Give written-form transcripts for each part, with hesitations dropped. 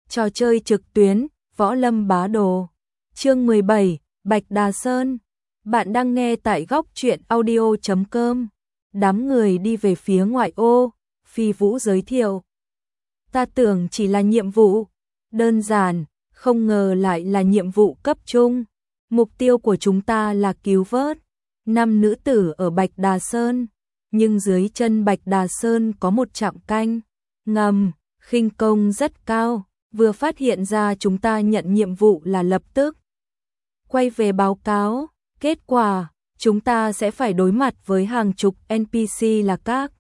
Trò chơi trực tuyến, Võ Lâm Bá Đồ. Chương 17, Bạch Đà Sơn. Bạn đang nghe tại góc truyện audio.com. Đám người đi về phía ngoại ô, Phi Vũ giới thiệu. Ta tưởng chỉ là nhiệm vụ đơn giản, không ngờ lại là nhiệm vụ cấp trung. Mục tiêu của chúng ta là cứu vớt 5 nữ tử ở Bạch Đà Sơn, nhưng dưới chân Bạch Đà Sơn có một trạm canh ngầm, khinh công rất cao, vừa phát hiện ra chúng ta nhận nhiệm vụ là lập tức quay về báo cáo, kết quả chúng ta sẽ phải đối mặt với hàng chục NPC là các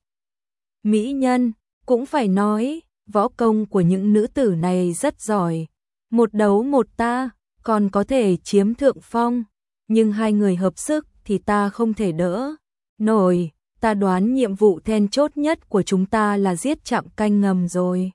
mỹ nhân, cũng phải nói, võ công của những nữ tử này rất giỏi, một đấu một ta, còn có thể chiếm thượng phong, nhưng hai người hợp sức thì ta không thể đỡ nổi, ta đoán nhiệm vụ then chốt nhất của chúng ta là giết trạm canh ngầm rồi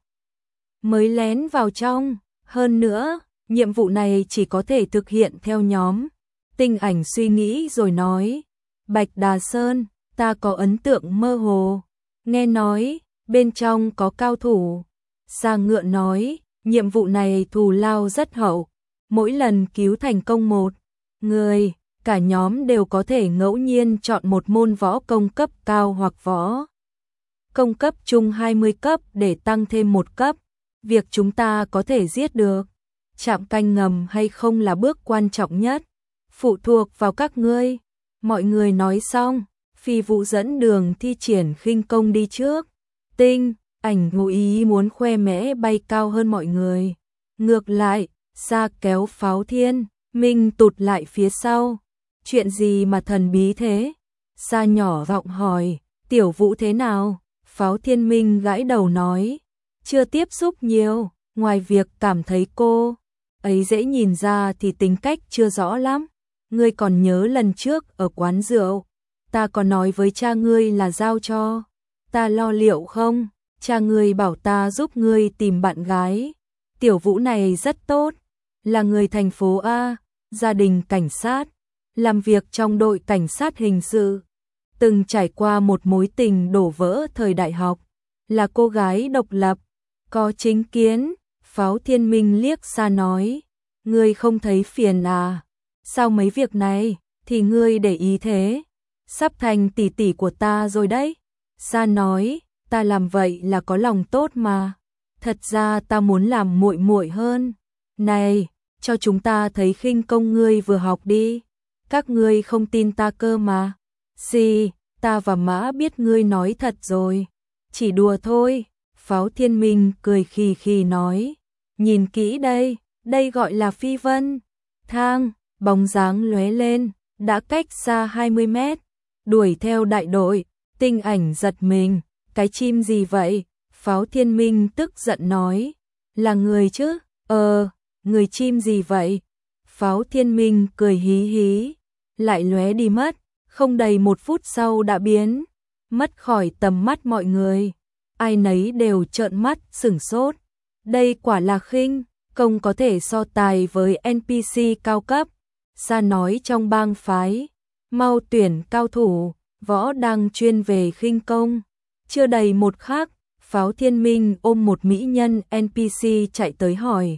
mới lén vào trong, hơn nữa, nhiệm vụ này chỉ có thể thực hiện theo nhóm. Tinh Ảnh suy nghĩ rồi nói, Bạch Đà Sơn, ta có ấn tượng mơ hồ, nghe nói, bên trong có cao thủ. Sa Ngựa nói, nhiệm vụ này thù lao rất hậu, mỗi lần cứu thành công một người, cả nhóm đều có thể ngẫu nhiên chọn một môn võ công cấp cao hoặc võ công cấp trung 20 cấp để tăng thêm một cấp. Việc chúng ta có thể giết được trạm canh ngầm hay không là bước quan trọng nhất, phụ thuộc vào các ngươi. Mọi người nói xong, Phi Vũ dẫn đường thi triển khinh công đi trước. Tinh Ảnh ngụ ý muốn khoe mẽ bay cao hơn mọi người. Ngược lại, Sa kéo Pháo Thiên Minh tụt lại phía sau. Chuyện gì mà thần bí thế? Sa nhỏ giọng hỏi, Tiểu Vũ thế nào? Pháo Thiên Minh gãi đầu nói, chưa tiếp xúc nhiều, ngoài việc cảm thấy cô ấy dễ nhìn ra thì tính cách chưa rõ lắm. Ngươi còn nhớ lần trước ở quán rượu, ta có nói với cha ngươi là giao cho ta lo liệu không? Cha ngươi bảo ta giúp ngươi tìm bạn gái. Tiểu Vũ này rất tốt, là người thành phố A, gia đình cảnh sát, làm việc trong đội cảnh sát hình sự, từng trải qua một mối tình đổ vỡ thời đại học, là cô gái độc lập, có chính kiến. Pháo Thiên Minh liếc Sa nói, ngươi không thấy phiền à? Sao mấy việc này thì ngươi để ý thế? Sắp thành tỷ tỷ của ta rồi đấy. Sa nói, ta làm vậy là có lòng tốt mà. Thật ra ta muốn làm muội muội hơn. Này, cho chúng ta thấy khinh công ngươi vừa học đi. Các ngươi không tin ta cơ mà. Xì, ta và Mã biết ngươi nói thật rồi. Chỉ đùa thôi. Pháo Thiên Minh cười khì khì nói, nhìn kỹ đây, đây gọi là phi vân thang, bóng dáng lóe lên, đã cách xa 20 mét, đuổi theo đại đội. Tinh Ảnh giật mình, cái chim gì vậy? Pháo Thiên Minh tức giận nói, là người chứ? Người chim gì vậy? Pháo Thiên Minh cười hí hí, lại lóe đi mất, không đầy 1 phút sau đã biến mất khỏi tầm mắt mọi người. Ai nấy đều trợn mắt sửng sốt. Đây quả là khinh công có thể so tài với NPC cao cấp. Sa nói trong bang phái, mau tuyển cao thủ, võ đang chuyên về khinh công. Chưa đầy một khắc, Pháo Thiên Minh ôm một mỹ nhân NPC chạy tới hỏi,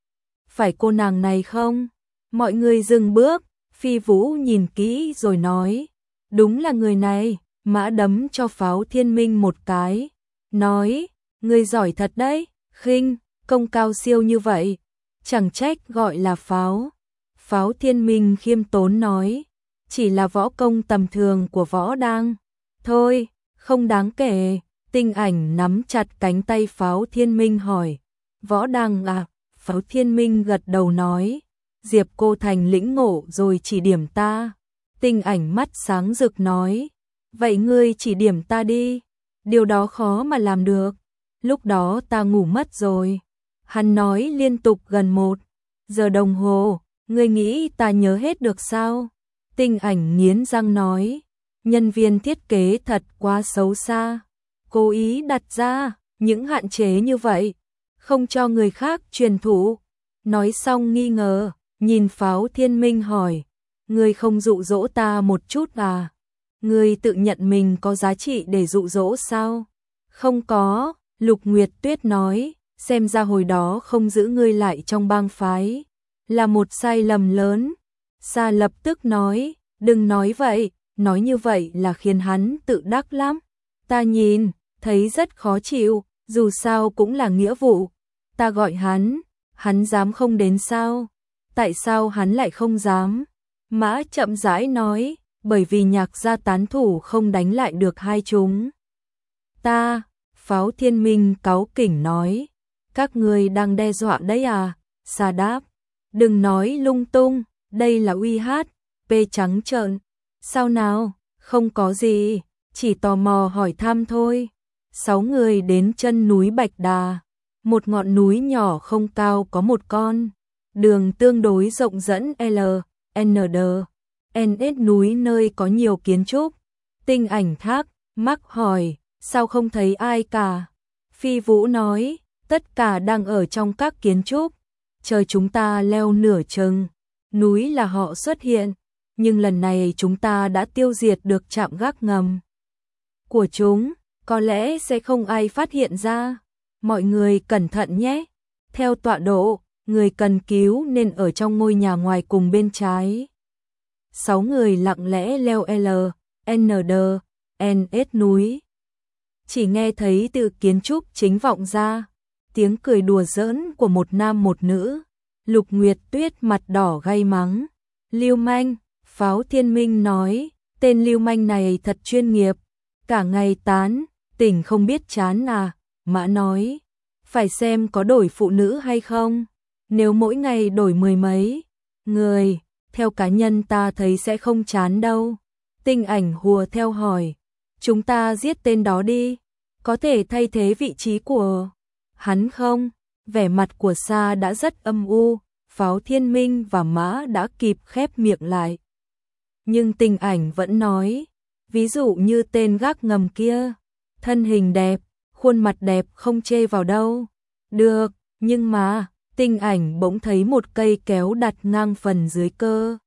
phải cô nàng này không? Mọi người dừng bước, Phi Vũ nhìn kỹ rồi nói, đúng là người này. Mã đấm cho Pháo Thiên Minh một cái, nói, ngươi giỏi thật đấy, khinh công cao siêu như vậy, chẳng trách gọi là pháo. Pháo Thiên Minh khiêm tốn nói, chỉ là võ công tầm thường của võ đang thôi, không đáng kể. Tinh Ảnh nắm chặt cánh tay Pháo Thiên Minh hỏi, võ đang à? Pháo Thiên Minh gật đầu nói, Diệp cô thành lĩnh ngộ rồi chỉ điểm ta. Tinh Ảnh mắt sáng rực nói, vậy ngươi chỉ điểm ta đi. Điều đó khó mà làm được, lúc đó ta ngủ mất rồi. Hắn nói liên tục gần 1 giờ đồng hồ, ngươi nghĩ ta nhớ hết được sao? Tinh Ảnh nghiến răng nói, nhân viên thiết kế thật quá xấu xa, cố ý đặt ra những hạn chế như vậy, không cho người khác truyền thụ. Nói xong nghi ngờ, nhìn Pháo Thiên Minh hỏi, ngươi không dụ dỗ ta một chút à? Ngươi tự nhận mình có giá trị để dụ dỗ sao? Không có, Lục Nguyệt Tuyết nói, xem ra hồi đó không giữ ngươi lại trong bang phái, là một sai lầm lớn. Sa lập tức nói, đừng nói vậy, nói như vậy là khiến hắn tự đắc lắm. Ta nhìn, thấy rất khó chịu, dù sao cũng là nghĩa vụ. Ta gọi hắn dám không đến sao? Tại sao hắn lại không dám? Mã chậm rãi nói, bởi vì Nhạc gia tán thủ không đánh lại được hai chúng ta. Pháo Thiên Minh cáu kỉnh nói, các ngươi đang đe dọa đấy à? Sa đáp, đừng nói lung tung, đây là uy hát. P trắng trợn, sao nào? Không có gì, chỉ tò mò hỏi thăm thôi. 6 người đến chân núi Bạch Đà, một ngọn núi nhỏ không cao có một con đường tương đối rộng dẫn NS núi nơi có nhiều kiến trúc. Tinh Ảnh thắc mắc hỏi, sao không thấy ai cả? Phi Vũ nói, tất cả đang ở trong các kiến trúc, chờ chúng ta leo nửa chừng núi là họ xuất hiện, nhưng lần này chúng ta đã tiêu diệt được trạm gác ngầm của chúng, có lẽ sẽ không ai phát hiện ra. Mọi người cẩn thận nhé. Theo tọa độ, người cần cứu nên ở trong ngôi nhà ngoài cùng bên trái. 6 người lặng lẽ leo NS núi. Chỉ nghe thấy từ kiến trúc chính vọng ra tiếng cười đùa giỡn của một nam một nữ. Lục Nguyệt Tuyết mặt đỏ gay mắng, lưu manh. Pháo Thiên Minh nói, tên lưu manh này thật chuyên nghiệp, cả ngày tán tỉnh không biết chán à. Mã nói, phải xem có đổi phụ nữ hay không, nếu mỗi ngày đổi 10 mấy người, theo cá nhân ta thấy sẽ không chán đâu. Tinh Ảnh hùa theo hỏi, chúng ta giết tên đó đi, có thể thay thế vị trí của hắn không? Vẻ mặt của Sa đã rất âm u, Pháo Thiên Minh và Mã đã kịp khép miệng lại. Nhưng Tinh Ảnh vẫn nói, ví dụ như tên gác ngầm kia, thân hình đẹp, khuôn mặt đẹp không chê vào đâu. Được, nhưng mà, Tinh Ảnh bỗng thấy một cây kéo đặt ngang phần dưới cơ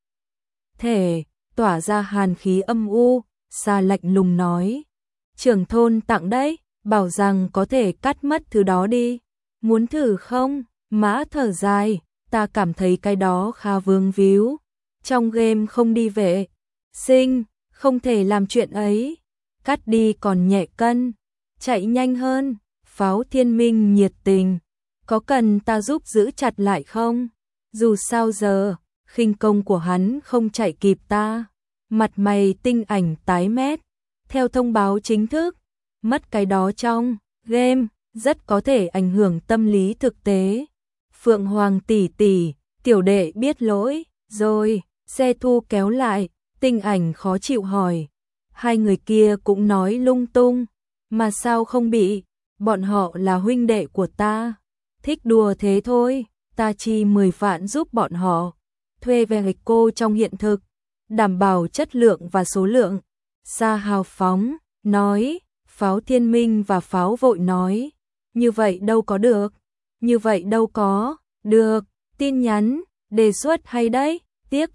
thể, tỏa ra hàn khí âm u. Sa lạnh lùng nói, trưởng thôn tặng đấy, bảo rằng có thể cắt mất thứ đó đi. Muốn thử không? Mã thở dài, ta cảm thấy cái đó khá vướng víu. Trong game không đi vệ sinh, không thể làm chuyện ấy. Cắt đi còn nhẹ cân, chạy nhanh hơn. Pháo Thiên Minh nhiệt tình, có cần ta giúp giữ chặt lại không? Dù sao giờ, khinh công của hắn không chạy kịp ta. Mặt mày Tinh Ảnh tái mét. Theo thông báo chính thức, mất cái đó trong game rất có thể ảnh hưởng tâm lý thực tế. Phượng Hoàng tỷ tỷ, tiểu đệ biết lỗi rồi. Xe thu kéo lại, Tinh Ảnh khó chịu hỏi, hai người kia cũng nói lung tung, mà sao không bị? Bọn họ là huynh đệ của ta, thích đùa thế thôi. Ta chi 10 vạn giúp bọn họ thuê về cô trong hiện thực, đảm bảo chất lượng và số lượng. Sa hào phóng nói. Pháo Thiên Minh và Pháo vội nói, như vậy đâu có được, như vậy đâu có được. Tin nhắn đề xuất hay đấy, tiếc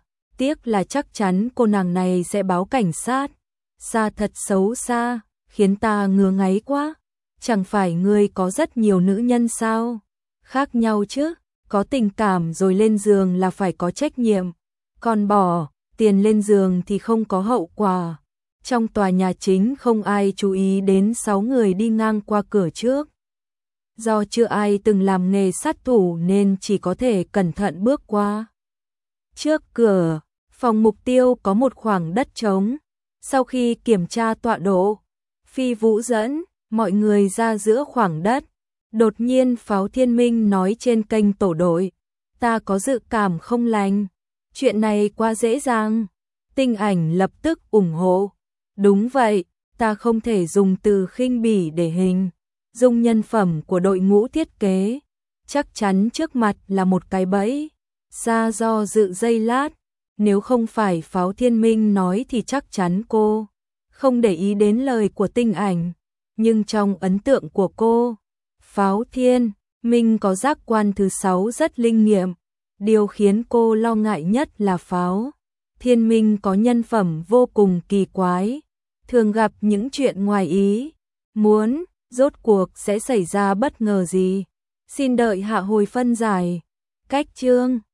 là chắc chắn cô nàng này sẽ báo cảnh sát. Sa thật xấu xa, khiến ta ngứa ngáy quá. Chẳng phải ngươi có rất nhiều nữ nhân sao? Khác nhau chứ, có tình cảm rồi lên giường là phải có trách nhiệm, còn bỏ tiền lên giường thì không có hậu quả. Trong tòa nhà chính không ai chú ý đến 6 người đi ngang qua cửa trước. Do chưa ai từng làm nghề sát thủ nên chỉ có thể cẩn thận bước qua. Trước cửa, phòng mục tiêu có một khoảng đất trống. Sau khi kiểm tra tọa độ, Phi Vũ dẫn mọi người ra giữa khoảng đất. Đột nhiên Pháo Thiên Minh nói trên kênh tổ đội, ta có dự cảm không lành, chuyện này quá dễ dàng. Tinh Ảnh lập tức ủng hộ, đúng vậy, ta không thể dùng từ khinh bỉ để hình dung nhân phẩm của đội ngũ thiết kế, chắc chắn trước mặt là một cái bẫy. Sa do dự giây lát, nếu không phải Pháo Thiên Minh nói thì chắc chắn cô không để ý đến lời của Tinh Ảnh, nhưng trong ấn tượng của cô, Pháo Thiên Minh có giác quan thứ 6 rất linh nghiệm. Điều khiến cô lo ngại nhất là Pháo Thiên Minh có nhân phẩm vô cùng kỳ quái, thường gặp những chuyện ngoài ý muốn. Rốt cuộc sẽ xảy ra bất ngờ gì? Xin đợi hạ hồi phân giải. Cách chương